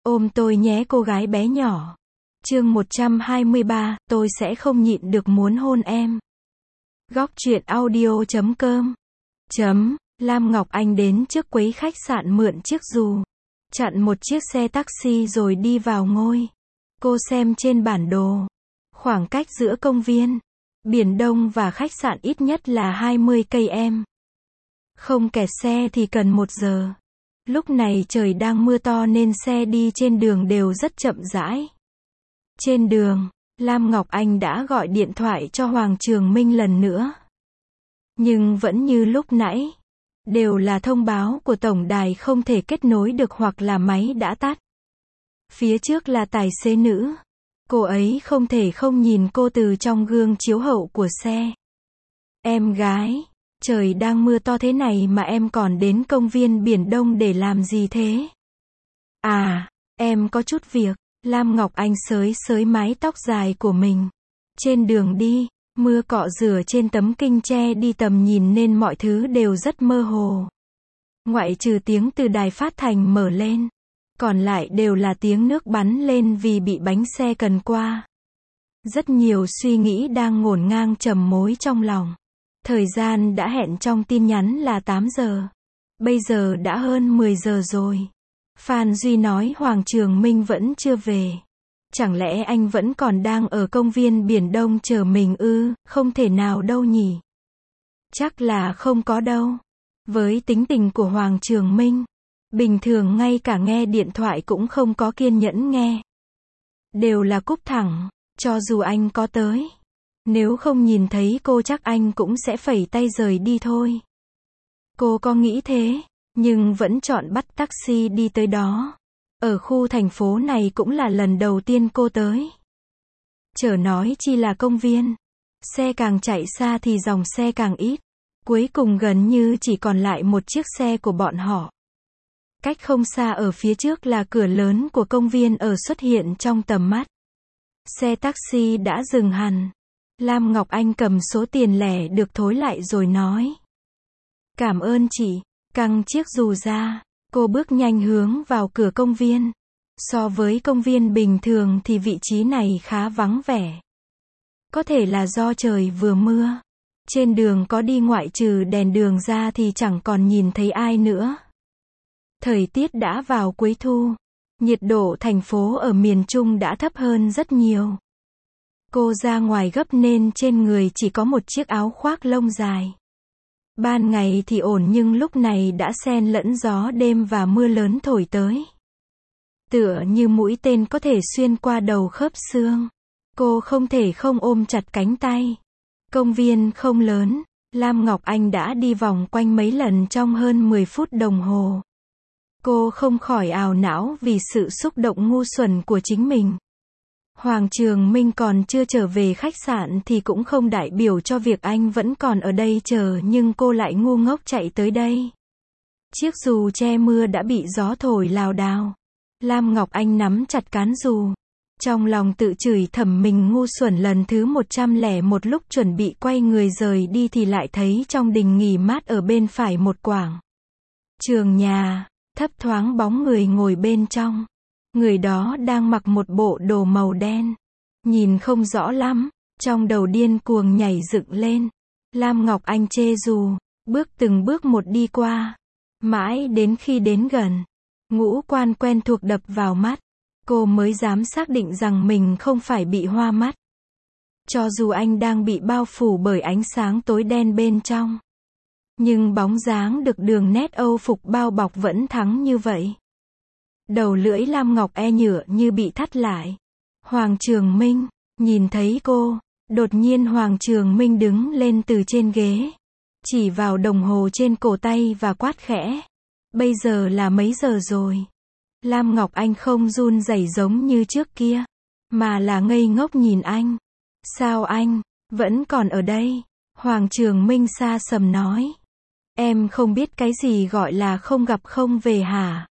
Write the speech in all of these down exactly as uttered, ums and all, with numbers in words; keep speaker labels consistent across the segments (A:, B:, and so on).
A: Ôm tôi nhé cô gái bé nhỏ. Chương một trăm hai mươi ba, tôi sẽ không nhịn được muốn hôn em. Góc truyện audio chấm com. Chấm, Lam Ngọc Anh đến trước quấy khách sạn mượn chiếc dù. Chặn một chiếc xe taxi rồi đi vào ngôi. Cô xem trên bản đồ. Khoảng cách giữa công viên, Biển Đông và khách sạn ít nhất là hai mươi cây em. Không kẹt xe thì cần một giờ. Lúc này trời đang mưa to nên xe đi trên đường đều rất chậm rãi. Trên đường, Lam Ngọc Anh đã gọi điện thoại cho Hoàng Trường Minh lần nữa. Nhưng vẫn như lúc nãy, đều là thông báo của tổng đài không thể kết nối được hoặc là máy đã tắt. Phía trước là tài xế nữ. Cô ấy không thể không nhìn cô từ trong gương chiếu hậu của xe. Em gái, trời đang mưa to thế này mà em còn đến công viên Biển Đông để làm gì thế? À, em có chút việc. Lam Ngọc Anh xới xới mái tóc dài của mình. Trên đường đi, mưa cọ rửa trên tấm kinh che đi tầm nhìn nên mọi thứ đều rất mơ hồ. Ngoại trừ tiếng từ đài phát thanh mở lên, còn lại đều là tiếng nước bắn lên vì bị bánh xe cần qua. Rất nhiều suy nghĩ đang ngổn ngang trầm mối trong lòng. Thời gian đã hẹn trong tin nhắn là tám giờ. Bây giờ đã hơn mười giờ rồi. Phan Duy nói Hoàng Trường Minh vẫn chưa về. Chẳng lẽ anh vẫn còn đang ở công viên Biển Đông chờ mình ư? Không thể nào đâu nhỉ. Chắc là không có đâu. Với tính tình của Hoàng Trường Minh, bình thường ngay cả nghe điện thoại cũng không có kiên nhẫn nghe. Đều là cúp thẳng, cho dù anh có tới. Nếu không nhìn thấy cô chắc anh cũng sẽ phẩy tay rời đi thôi. Cô có nghĩ thế, nhưng vẫn chọn bắt taxi đi tới đó. Ở khu thành phố này cũng là lần đầu tiên cô tới. Chớ nói chi là công viên. Xe càng chạy xa thì dòng xe càng ít. Cuối cùng gần như chỉ còn lại một chiếc xe của bọn họ. Cách không xa ở phía trước là cửa lớn của công viên ở xuất hiện trong tầm mắt. Xe taxi đã dừng hẳn. Lam Ngọc Anh cầm số tiền lẻ được thối lại rồi nói. Cảm ơn chị. Căng chiếc dù ra, cô bước nhanh hướng vào cửa công viên. So với công viên bình thường thì vị trí này khá vắng vẻ. Có thể là do trời vừa mưa. Trên đường có đi ngoại trừ đèn đường ra thì chẳng còn nhìn thấy ai nữa. Thời tiết đã vào cuối thu. Nhiệt độ thành phố ở miền Trung đã thấp hơn rất nhiều. Cô ra ngoài gấp nên trên người chỉ có một chiếc áo khoác lông dài. Ban ngày thì ổn nhưng lúc này đã xen lẫn gió đêm và mưa lớn thổi tới. Tựa như mũi tên có thể xuyên qua đầu khớp xương. Cô không thể không ôm chặt cánh tay. Công viên không lớn, Lam Ngọc Anh đã đi vòng quanh mấy lần trong hơn mười phút đồng hồ. Cô không khỏi ào não vì sự xúc động ngu xuẩn của chính mình. Hoàng Trường Minh còn chưa trở về khách sạn thì cũng không đại biểu cho việc anh vẫn còn ở đây chờ nhưng cô lại ngu ngốc chạy tới đây. Chiếc dù che mưa đã bị gió thổi lảo đảo. Lam Ngọc Anh nắm chặt cán dù. Trong lòng tự chửi thầm mình ngu xuẩn lần thứ một trăm lẻ một lúc chuẩn bị quay người rời đi thì lại thấy trong đình nghỉ mát ở bên phải một quảng trường nhà, thấp thoáng bóng người ngồi bên trong. Người đó đang mặc một bộ đồ màu đen. Nhìn không rõ lắm, trong đầu điên cuồng nhảy dựng lên. Lam Ngọc Anh chê dù, bước từng bước một đi qua. Mãi đến khi đến gần, ngũ quan quen thuộc đập vào mắt. Cô mới dám xác định rằng mình không phải bị hoa mắt. Cho dù anh đang bị bao phủ bởi ánh sáng tối đen bên trong. Nhưng bóng dáng được đường nét Âu phục bao bọc vẫn thắng như vậy. Đầu lưỡi Lam Ngọc e nhựa như bị thắt lại. Hoàng Trường Minh, nhìn thấy cô, đột nhiên Hoàng Trường Minh đứng lên từ trên ghế. Chỉ vào đồng hồ trên cổ tay và quát khẽ. Bây giờ là mấy giờ rồi? Lam Ngọc Anh không run rẩy giống như trước kia, mà là ngây ngốc nhìn anh. Sao anh, vẫn còn ở đây? Hoàng Trường Minh xa sầm nói. Em không biết cái gì gọi là không gặp không về hả?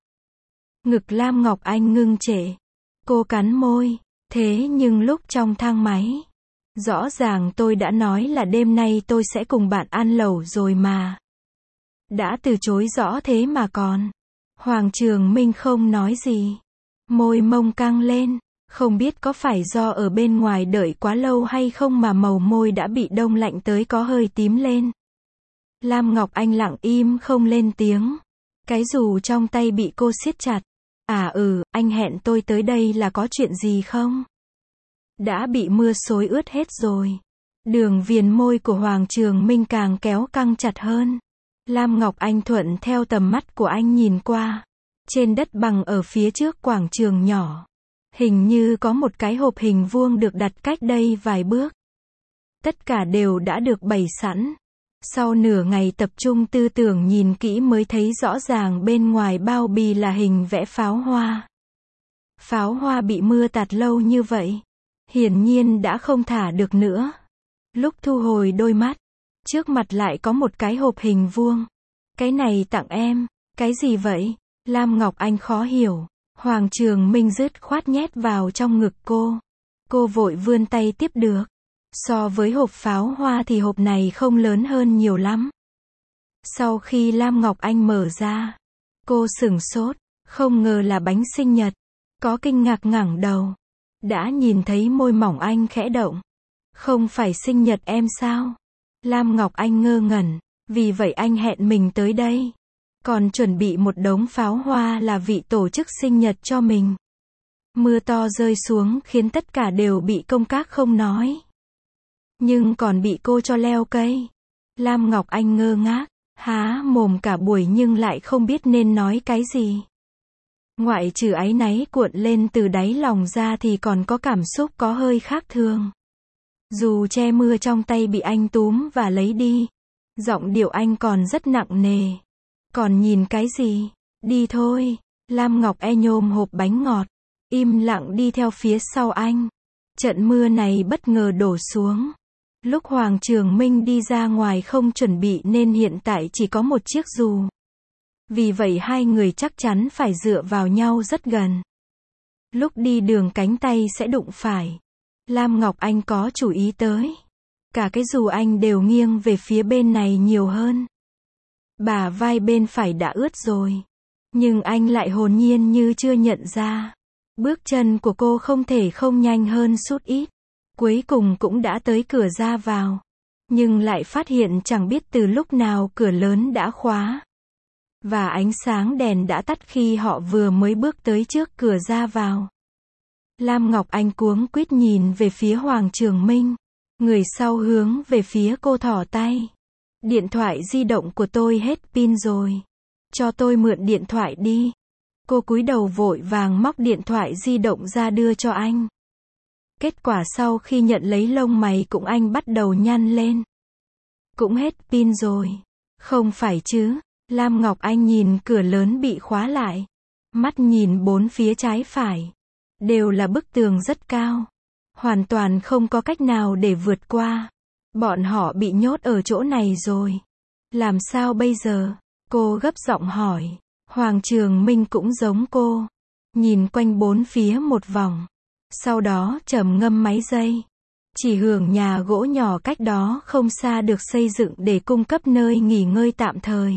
A: Ngực Lam Ngọc Anh ngưng trệ. Cô cắn môi. Thế nhưng lúc trong thang máy, rõ ràng tôi đã nói là đêm nay tôi sẽ cùng bạn ăn lẩu rồi mà. Đã từ chối rõ thế mà còn. Hoàng Trường Minh không nói gì. Môi mông căng lên, không biết có phải do ở bên ngoài đợi quá lâu hay không mà màu môi đã bị đông lạnh tới có hơi tím lên. Lam Ngọc Anh lặng im không lên tiếng. Cái dù trong tay bị cô siết chặt. À ừ, anh hẹn tôi tới đây là có chuyện gì không? Đã bị mưa xối ướt hết rồi. Đường viền môi của Hoàng Trường Minh càng kéo căng chặt hơn. Lam Ngọc Anh thuận theo tầm mắt của anh nhìn qua. Trên đất bằng ở phía trước quảng trường nhỏ. Hình như có một cái hộp hình vuông được đặt cách đây vài bước. Tất cả đều đã được bày sẵn. Sau nửa ngày tập trung tư tưởng nhìn kỹ mới thấy rõ ràng bên ngoài bao bì là hình vẽ pháo hoa. Pháo hoa bị mưa tạt lâu như vậy. Hiển nhiên đã không thả được nữa. Lúc thu hồi đôi mắt, trước mặt lại có một cái hộp hình vuông. Cái này tặng em, cái gì vậy? Lam Ngọc Anh khó hiểu. Hoàng Trường Minh dứt khoát nhét vào trong ngực cô. Cô vội vươn tay tiếp được. So với hộp pháo hoa thì hộp này không lớn hơn nhiều lắm. Sau khi Lam Ngọc Anh mở ra, cô sửng sốt, không ngờ là bánh sinh nhật. Có kinh ngạc ngẩng đầu. Đã nhìn thấy môi mỏng anh khẽ động. Không phải sinh nhật em sao? Lam Ngọc Anh ngơ ngẩn, vì vậy anh hẹn mình tới đây. Còn chuẩn bị một đống pháo hoa là vị tổ chức sinh nhật cho mình. Mưa to rơi xuống khiến tất cả đều bị công các không nói. Nhưng còn bị cô cho leo cây. Lam Ngọc Anh ngơ ngác, há mồm cả buổi nhưng lại không biết nên nói cái gì. Ngoại trừ áy náy cuộn lên từ đáy lòng ra thì còn có cảm xúc có hơi khác thường. Dù che mưa trong tay bị anh túm và lấy đi. Giọng điệu anh còn rất nặng nề. Còn nhìn cái gì? Đi thôi. Lam Ngọc E nhôm hộp bánh ngọt. Im lặng đi theo phía sau anh. Trận mưa này bất ngờ đổ xuống. Lúc Hoàng Trường Minh đi ra ngoài không chuẩn bị nên hiện tại chỉ có một chiếc dù. Vì vậy hai người chắc chắn phải dựa vào nhau rất gần. Lúc đi đường cánh tay sẽ đụng phải. Lam Ngọc Anh có chú ý tới. Cả cái dù anh đều nghiêng về phía bên này nhiều hơn. Bả vai bên phải đã ướt rồi. Nhưng anh lại hồn nhiên như chưa nhận ra. Bước chân của cô không thể không nhanh hơn chút ít. Cuối cùng cũng đã tới cửa ra vào. Nhưng lại phát hiện chẳng biết từ lúc nào cửa lớn đã khóa. Và ánh sáng đèn đã tắt khi họ vừa mới bước tới trước cửa ra vào. Lam Ngọc Anh cuống quýt nhìn về phía Hoàng Trường Minh. Người sau hướng về phía cô thỏ tay. Điện thoại di động của tôi hết pin rồi. Cho tôi mượn điện thoại đi. Cô cúi đầu vội vàng móc điện thoại di động ra đưa cho anh. Kết quả sau khi nhận lấy lông mày cũng anh bắt đầu nhăn lên. Cũng hết pin rồi. Không phải chứ. Lam Ngọc Anh nhìn cửa lớn bị khóa lại. Mắt nhìn bốn phía trái phải. Đều là bức tường rất cao. Hoàn toàn không có cách nào để vượt qua. Bọn họ bị nhốt ở chỗ này rồi. Làm sao bây giờ? Cô gấp giọng hỏi. Hoàng Trường Minh cũng giống cô. Nhìn quanh bốn phía một vòng. Sau đó trầm ngâm mấy giây. Chỉ hưởng nhà gỗ nhỏ cách đó không xa được xây dựng để cung cấp nơi nghỉ ngơi tạm thời.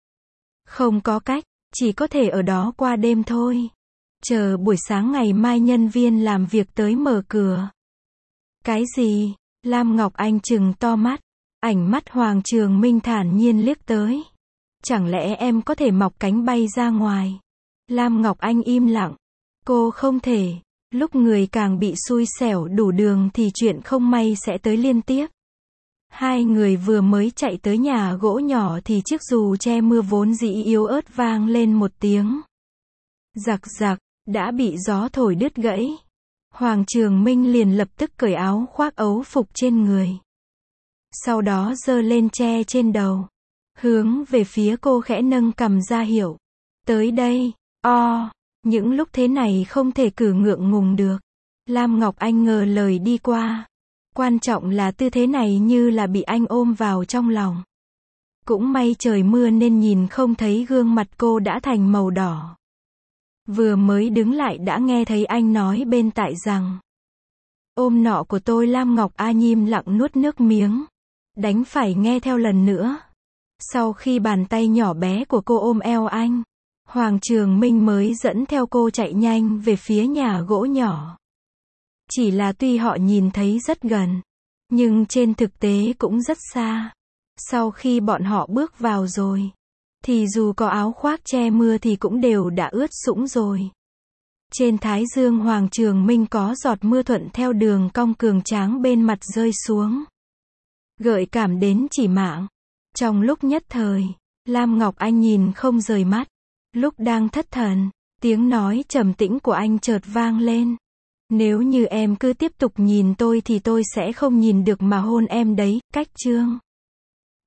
A: Không có cách, chỉ có thể ở đó qua đêm thôi. Chờ buổi sáng ngày mai nhân viên làm việc tới mở cửa. Cái gì? Lam Ngọc Anh trừng to mắt. Ánh mắt Hoàng Trường Minh thản nhiên liếc tới. Chẳng lẽ em có thể mọc cánh bay ra ngoài? Lam Ngọc Anh im lặng. Cô không thể. Lúc người càng bị xui xẻo đủ đường thì chuyện không may sẽ tới liên tiếp. Hai người vừa mới chạy tới nhà gỗ nhỏ thì chiếc dù che mưa vốn dĩ yếu ớt vang lên một tiếng. Giặc giặc, đã bị gió thổi đứt gãy. Hoàng Trường Minh liền lập tức cởi áo khoác ấu phục trên người. Sau đó giơ lên che trên đầu. Hướng về phía cô khẽ nâng cằm ra hiệu. Tới đây, o, những lúc thế này không thể cử ngượng ngùng được. Lam Ngọc Anh ngờ lời đi qua. Quan trọng là tư thế này như là bị anh ôm vào trong lòng. Cũng may trời mưa nên nhìn không thấy gương mặt cô đã thành màu đỏ. Vừa mới đứng lại đã nghe thấy anh nói bên tai rằng. Ôm nọ của tôi. Lam Ngọc A nhim lặng nuốt nước miếng. Đánh phải nghe theo lần nữa. Sau khi bàn tay nhỏ bé của cô ôm eo anh. Hoàng Trường Minh mới dẫn theo cô chạy nhanh về phía nhà gỗ nhỏ. Chỉ là tuy họ nhìn thấy rất gần, nhưng trên thực tế cũng rất xa. Sau khi bọn họ bước vào rồi, thì dù có áo khoác che mưa thì cũng đều đã ướt sũng rồi. Trên thái dương Hoàng Trường Minh có giọt mưa thuận theo đường cong cường tráng bên mặt rơi xuống, gợi cảm đến chỉ mạng. Trong lúc nhất thời, Lam Ngọc Anh nhìn không rời mắt. Lúc đang thất thần, tiếng nói trầm tĩnh của anh chợt vang lên. Nếu như em cứ tiếp tục nhìn tôi thì tôi sẽ không nhìn được mà hôn em đấy, cách chương.